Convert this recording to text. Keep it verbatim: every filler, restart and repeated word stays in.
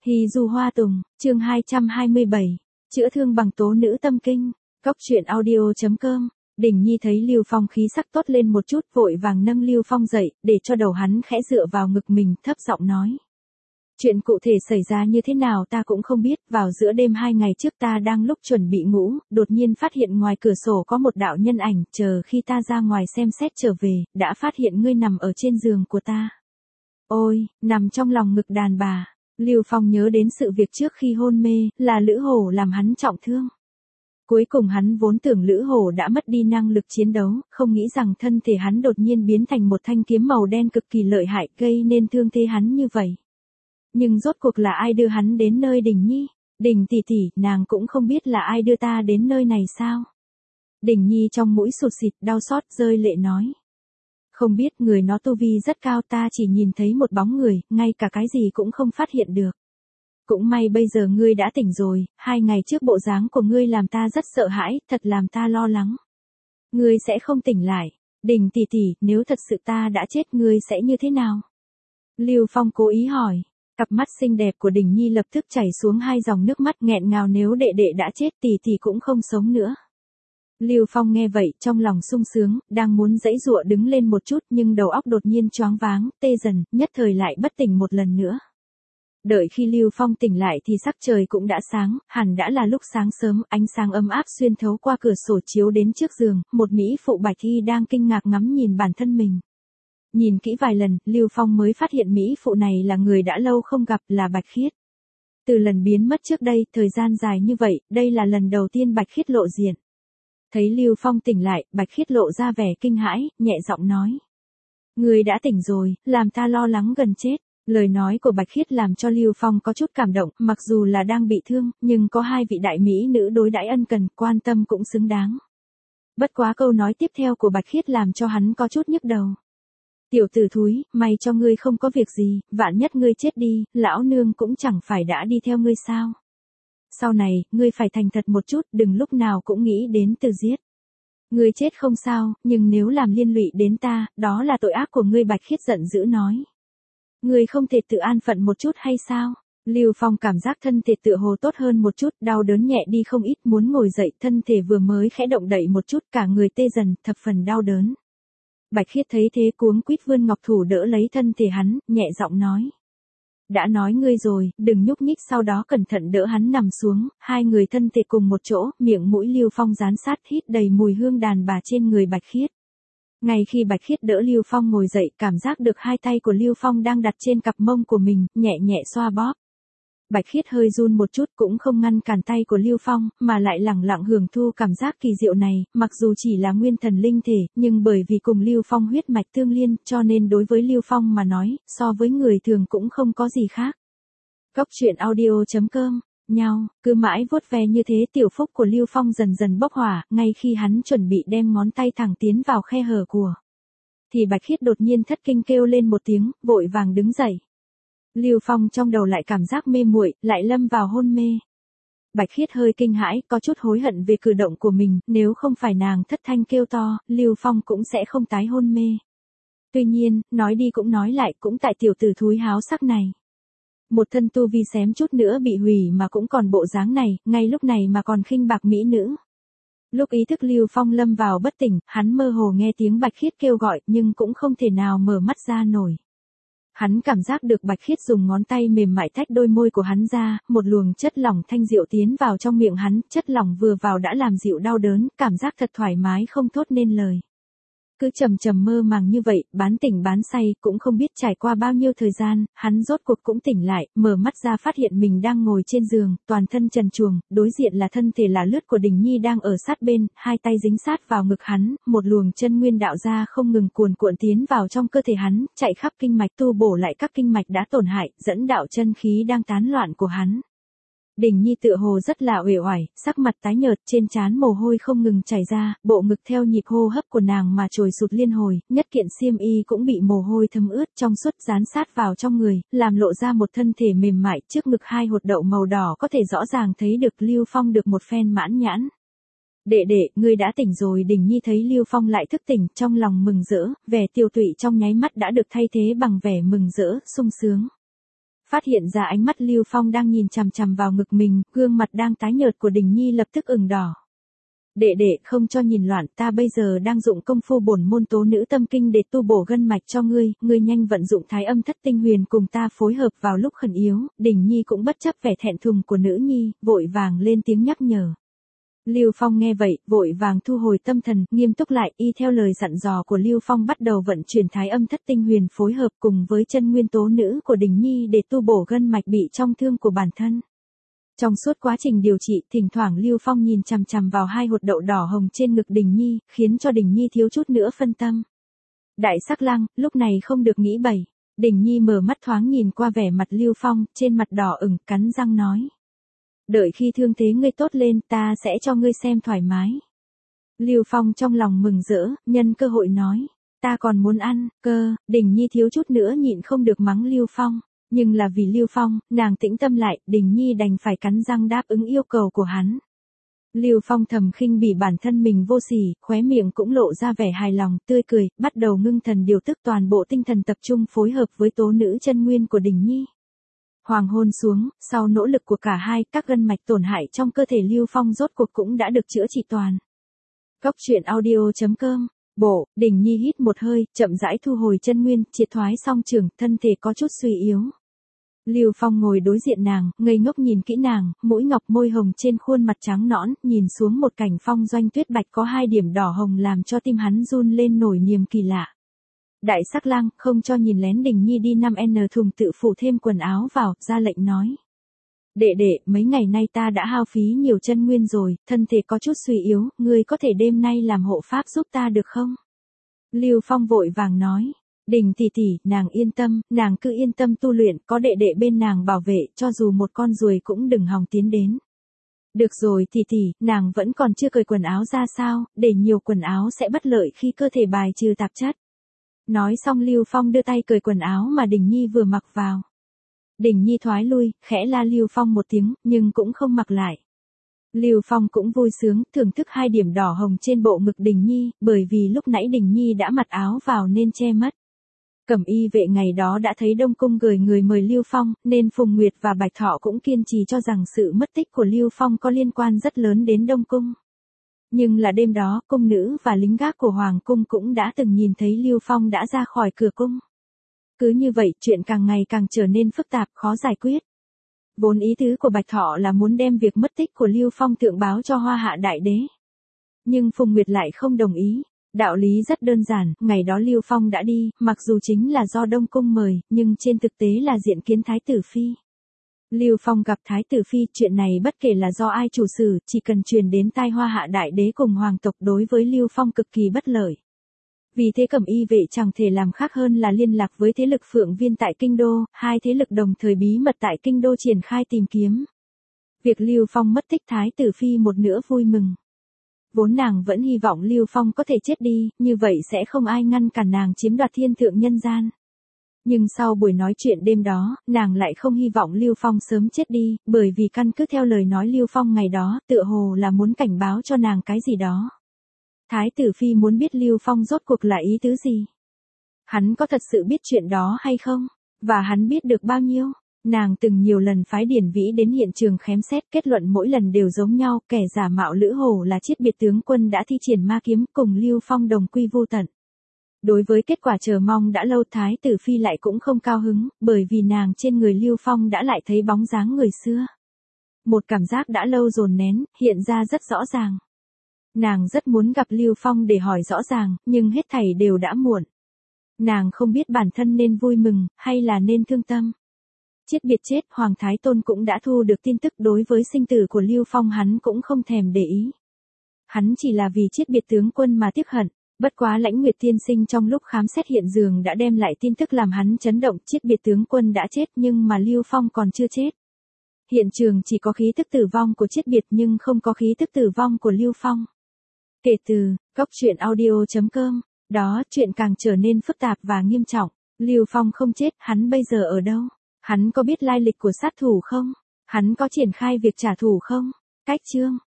Hy Du Hoa Tùng, chương hai trăm hai mươi bảy, chữa thương bằng tố nữ tâm kinh, cốc truyện audio chấm com. Đình Nhi thấy Lưu Phong khí sắc tốt lên một chút, vội vàng nâng Lưu Phong dậy, để cho đầu hắn khẽ dựa vào ngực mình, thấp giọng nói. Chuyện cụ thể xảy ra như thế nào ta cũng không biết, vào giữa đêm hai ngày trước ta đang lúc chuẩn bị ngủ, đột nhiên phát hiện ngoài cửa sổ có một đạo nhân ảnh, chờ khi ta ra ngoài xem xét trở về, đã phát hiện ngươi nằm ở trên giường của ta. Ôi, nằm trong lòng ngực đàn bà. Lưu Phong nhớ đến sự việc trước khi hôn mê, là Lữ Hổ làm hắn trọng thương. Cuối cùng hắn vốn tưởng Lữ Hổ đã mất đi năng lực chiến đấu, không nghĩ rằng thân thể hắn đột nhiên biến thành một thanh kiếm màu đen cực kỳ lợi hại, gây nên thương thế hắn như vậy. Nhưng rốt cuộc là ai đưa hắn đến nơi Đình Nhi? Đình tỷ tỷ, nàng cũng không biết là ai đưa ta đến nơi này sao? Đình Nhi trong mũi sụt xịt, đau xót rơi lệ nói. Không biết, người nó tu vi rất cao, ta chỉ nhìn thấy một bóng người, ngay cả cái gì cũng không phát hiện được. Cũng may bây giờ ngươi đã tỉnh rồi, hai ngày trước bộ dáng của ngươi làm ta rất sợ hãi, thật làm ta lo lắng. Ngươi sẽ không tỉnh lại. Đình tỷ tỷ, nếu thật sự ta đã chết ngươi sẽ như thế nào? Lưu Phong cố ý hỏi. Cặp mắt xinh đẹp của Đình Nhi lập tức chảy xuống hai dòng nước mắt nghẹn ngào, nếu đệ đệ đã chết tỷ tỷ cũng không sống nữa. Lưu Phong nghe vậy, trong lòng sung sướng, đang muốn giãy giụa đứng lên một chút nhưng đầu óc đột nhiên choáng váng, tê dần, nhất thời lại bất tỉnh một lần nữa. Đợi khi Lưu Phong tỉnh lại thì sắc trời cũng đã sáng, hẳn đã là lúc sáng sớm, ánh sáng ấm áp xuyên thấu qua cửa sổ chiếu đến trước giường, một mỹ phụ bạch y đang kinh ngạc ngắm nhìn bản thân mình. Nhìn kỹ vài lần, Lưu Phong mới phát hiện mỹ phụ này là người đã lâu không gặp, là Bạch Khiết. Từ lần biến mất trước đây, thời gian dài như vậy, đây là lần đầu tiên Bạch Khiết lộ diện. Thấy Lưu Phong tỉnh lại, Bạch Khiết lộ ra vẻ kinh hãi, nhẹ giọng nói. Người đã tỉnh rồi, làm ta lo lắng gần chết. Lời nói của Bạch Khiết làm cho Lưu Phong có chút cảm động, mặc dù là đang bị thương, nhưng có hai vị đại mỹ nữ đối đãi ân cần, quan tâm cũng xứng đáng. Bất quá câu nói tiếp theo của Bạch Khiết làm cho hắn có chút nhức đầu. Tiểu tử thúi, may cho ngươi không có việc gì, vạn nhất ngươi chết đi, lão nương cũng chẳng phải đã đi theo ngươi sao. Sau này, ngươi phải thành thật một chút, đừng lúc nào cũng nghĩ đến từ giết. Ngươi chết không sao, nhưng nếu làm liên lụy đến ta, đó là tội ác của ngươi. Bạch Khiết giận dữ nói. Ngươi không thể tự an phận một chút hay sao? Lưu Phong cảm giác thân thể tựa hồ tốt hơn một chút, đau đớn nhẹ đi không ít, muốn ngồi dậy, thân thể vừa mới khẽ động đậy một chút, cả người tê dần, thập phần đau đớn. Bạch Khiết thấy thế cuống quýt vươn ngọc thủ đỡ lấy thân thể hắn, nhẹ giọng nói. Đã nói ngươi rồi, đừng nhúc nhích, sau đó cẩn thận đỡ hắn nằm xuống, hai người thân thể cùng một chỗ, miệng mũi Lưu Phong dán sát hít đầy mùi hương đàn bà trên người Bạch Khiết. Ngay khi Bạch Khiết đỡ Lưu Phong ngồi dậy, cảm giác được hai tay của Lưu Phong đang đặt trên cặp mông của mình, nhẹ nhẹ xoa bóp. Bạch Khiết hơi run một chút cũng không ngăn cản tay của Lưu Phong, mà lại lẳng lặng hưởng thu cảm giác kỳ diệu này, mặc dù chỉ là nguyên thần linh thể, nhưng bởi vì cùng Lưu Phong huyết mạch tương liên, cho nên đối với Lưu Phong mà nói, so với người thường cũng không có gì khác. Cốc truyện audio chấm com, nhau, cứ mãi vuốt ve như thế, tiểu phúc của Lưu Phong dần dần bốc hỏa, ngay khi hắn chuẩn bị đem ngón tay thẳng tiến vào khe hở của. Thì Bạch Khiết đột nhiên thất kinh kêu lên một tiếng, vội vàng đứng dậy. Lưu Phong trong đầu lại cảm giác mê muội, lại lâm vào hôn mê. Bạch Khiết hơi kinh hãi, có chút hối hận về cử động của mình, nếu không phải nàng thất thanh kêu to, Lưu Phong cũng sẽ không tái hôn mê. Tuy nhiên, nói đi cũng nói lại, cũng tại tiểu tử thúi háo sắc này. Một thân tu vi xém chút nữa bị hủy mà cũng còn bộ dáng này, ngay lúc này mà còn khinh bạc mỹ nữ. Lúc ý thức Lưu Phong lâm vào bất tỉnh, hắn mơ hồ nghe tiếng Bạch Khiết kêu gọi, nhưng cũng không thể nào mở mắt ra nổi. Hắn cảm giác được Bạch Khiết dùng ngón tay mềm mại tách đôi môi của hắn ra, một luồng chất lỏng thanh diệu tiến vào trong miệng hắn, chất lỏng vừa vào đã làm dịu đau đớn, cảm giác thật thoải mái không thốt nên lời. Cứ trầm trầm mơ màng như vậy, bán tỉnh bán say, cũng không biết trải qua bao nhiêu thời gian, hắn rốt cuộc cũng tỉnh lại, mở mắt ra phát hiện mình đang ngồi trên giường, toàn thân trần truồng, đối diện là thân thể là lướt của Đình Nhi đang ở sát bên, hai tay dính sát vào ngực hắn, một luồng chân nguyên đạo ra không ngừng cuồn cuộn tiến vào trong cơ thể hắn, chạy khắp kinh mạch tu bổ lại các kinh mạch đã tổn hại, dẫn đạo chân khí đang tán loạn của hắn. Đình Nhi tựa hồ rất là uể oải, sắc mặt tái nhợt, trên trán mồ hôi không ngừng chảy ra, bộ ngực theo nhịp hô hấp của nàng mà trồi sụt liên hồi, nhất kiện xiêm y cũng bị mồ hôi thấm ướt trong suốt dán sát vào trong người, làm lộ ra một thân thể mềm mại, trước ngực hai hột đậu màu đỏ có thể rõ ràng thấy được. Lưu Phong được một phen mãn nhãn. Đệ đệ, ngươi đã tỉnh rồi. Đình Nhi thấy Lưu Phong lại thức tỉnh, trong lòng mừng rỡ, vẻ tiêu tụy trong nháy mắt đã được thay thế bằng vẻ mừng rỡ, sung sướng. Phát hiện ra ánh mắt Lưu Phong đang nhìn chằm chằm vào ngực mình, gương mặt đang tái nhợt của Đình Nhi lập tức ửng đỏ. Đệ đệ, không cho nhìn loạn, ta bây giờ đang dụng công phu bổn môn tố nữ tâm kinh để tu bổ gân mạch cho ngươi, ngươi nhanh vận dụng thái âm thất tinh huyền cùng ta phối hợp vào lúc khẩn yếu. Đình Nhi cũng bất chấp vẻ thẹn thùng của nữ nhi, vội vàng lên tiếng nhắc nhở. Lưu Phong nghe vậy, vội vàng thu hồi tâm thần, nghiêm túc lại, y theo lời dặn dò của Lưu Phong bắt đầu vận chuyển thái âm thất tinh huyền phối hợp cùng với chân nguyên tố nữ của Đình Nhi để tu bổ gân mạch bị trong thương của bản thân. Trong suốt quá trình điều trị, thỉnh thoảng Lưu Phong nhìn chằm chằm vào hai hột đậu đỏ hồng trên ngực Đình Nhi, khiến cho Đình Nhi thiếu chút nữa phân tâm. Đại sắc lang, lúc này không được nghĩ bậy. Đình Nhi mở mắt thoáng nhìn qua vẻ mặt Lưu Phong, trên mặt đỏ ửng, cắn răng nói. Đợi khi thương thế ngươi tốt lên, ta sẽ cho ngươi xem thoải mái. Lưu Phong trong lòng mừng rỡ, nhân cơ hội nói. Ta còn muốn ăn, cơ. Đình Nhi thiếu chút nữa nhịn không được mắng Lưu Phong. Nhưng là vì Lưu Phong, nàng tĩnh tâm lại, Đình Nhi đành phải cắn răng đáp ứng yêu cầu của hắn. Lưu Phong thầm khinh bỉ bản thân mình vô sỉ, khóe miệng cũng lộ ra vẻ hài lòng, tươi cười, bắt đầu ngưng thần điều tức toàn bộ tinh thần tập trung phối hợp với tố nữ chân nguyên của Đình Nhi. Hoàng hôn xuống, sau nỗ lực của cả hai, các gân mạch tổn hại trong cơ thể Lưu Phong rốt cuộc cũng đã được chữa trị toàn. Góc truyện audio chấm com. Bộ, Đình Nhi hít một hơi, chậm rãi thu hồi chân nguyên, triệt thoái song trường, thân thể có chút suy yếu. Lưu Phong ngồi đối diện nàng, ngây ngốc nhìn kỹ nàng, mũi ngọc môi hồng trên khuôn mặt trắng nõn, nhìn xuống một cảnh phong doanh tuyết bạch có hai điểm đỏ hồng làm cho tim hắn run lên nổi niềm kỳ lạ. Đại sắc lang, không cho nhìn lén Đình Nhi đi năm n thùng tự phủ thêm quần áo vào, ra lệnh nói. Đệ đệ, mấy ngày nay ta đã hao phí nhiều chân nguyên rồi, thân thể có chút suy yếu, ngươi có thể đêm nay làm hộ pháp giúp ta được không? Lưu Phong vội vàng nói. Đình tỷ tỷ, nàng yên tâm, nàng cứ yên tâm tu luyện, có đệ đệ bên nàng bảo vệ, cho dù một con ruồi cũng đừng hòng tiến đến. Được rồi tỷ tỷ, nàng vẫn còn chưa cởi quần áo ra sao, để nhiều quần áo sẽ bất lợi khi cơ thể bài trừ tạp chất. Nói xong Lưu Phong đưa tay cởi quần áo mà Đình Nhi vừa mặc vào. Đình Nhi thoái lui, khẽ la Lưu Phong một tiếng, nhưng cũng không mặc lại. Lưu Phong cũng vui sướng, thưởng thức hai điểm đỏ hồng trên bộ ngực Đình Nhi, bởi vì lúc nãy Đình Nhi đã mặc áo vào nên che mất. Cẩm y vệ ngày đó đã thấy Đông Cung gửi người mời Lưu Phong, nên Phùng Nguyệt và Bạch Thọ cũng kiên trì cho rằng sự mất tích của Lưu Phong có liên quan rất lớn đến Đông Cung. Nhưng là đêm đó, cung nữ và lính gác của Hoàng Cung cũng đã từng nhìn thấy Lưu Phong đã ra khỏi cửa cung. Cứ như vậy, chuyện càng ngày càng trở nên phức tạp, khó giải quyết. Vốn ý tứ của Bạch Thọ là muốn đem việc mất tích của Lưu Phong thượng báo cho Hoa Hạ Đại Đế. Nhưng Phùng Nguyệt lại không đồng ý. Đạo lý rất đơn giản, ngày đó Lưu Phong đã đi, mặc dù chính là do Đông Cung mời, nhưng trên thực tế là diện kiến Thái tử Phi. Lưu Phong gặp Thái tử Phi, chuyện này bất kể là do ai chủ xử, chỉ cần truyền đến tai Hoa Hạ Đại Đế cùng hoàng tộc đối với Lưu Phong cực kỳ bất lợi. Vì thế Cẩm y vệ chẳng thể làm khác hơn là liên lạc với thế lực Phượng Viên tại Kinh Đô, hai thế lực đồng thời bí mật tại Kinh Đô triển khai tìm kiếm. Việc Lưu Phong mất tích Thái tử Phi một nữa vui mừng. Vốn nàng vẫn hy vọng Lưu Phong có thể chết đi, như vậy sẽ không ai ngăn cản nàng chiếm đoạt thiên thượng nhân gian. Nhưng sau buổi nói chuyện đêm đó, nàng lại không hy vọng Lưu Phong sớm chết đi, bởi vì căn cứ theo lời nói Lưu Phong ngày đó, tựa hồ là muốn cảnh báo cho nàng cái gì đó. Thái tử Phi muốn biết Lưu Phong rốt cuộc là ý tứ gì? Hắn có thật sự biết chuyện đó hay không? Và hắn biết được bao nhiêu? Nàng từng nhiều lần phái Điển Vĩ đến hiện trường khém xét, kết luận mỗi lần đều giống nhau, kẻ giả mạo Lữ Hổ là Chiết Biệt tướng quân đã thi triển ma kiếm cùng Lưu Phong đồng quy vô tận. Đối với kết quả chờ mong đã lâu, Thái tử Phi lại cũng không cao hứng, bởi vì nàng trên người Lưu Phong đã lại thấy bóng dáng người xưa. Một cảm giác đã lâu dồn nén, hiện ra rất rõ ràng. Nàng rất muốn gặp Lưu Phong để hỏi rõ ràng, nhưng hết thảy đều đã muộn. Nàng không biết bản thân nên vui mừng, hay là nên thương tâm. Chiết Biệt chết, Hoàng Thái Tôn cũng đã thu được tin tức, đối với sinh tử của Lưu Phong hắn cũng không thèm để ý. Hắn chỉ là vì Chiết Biệt tướng quân mà tiếc hận, bất quá Lãnh Nguyệt tiên sinh trong lúc khám xét hiện giường đã đem lại tin tức làm hắn chấn động, Chiết Biệt tướng quân đã chết nhưng mà Lưu Phong còn chưa chết. Hiện trường chỉ có khí tức tử vong của Chiết Biệt nhưng không có khí tức tử vong của Lưu Phong. Kể từ, góc truyện audio chấm com, đó, chuyện càng trở nên phức tạp và nghiêm trọng. Lưu Phong không chết, hắn bây giờ ở đâu? Hắn có biết lai lịch của sát thủ không? Hắn có triển khai việc trả thù không? Cách chương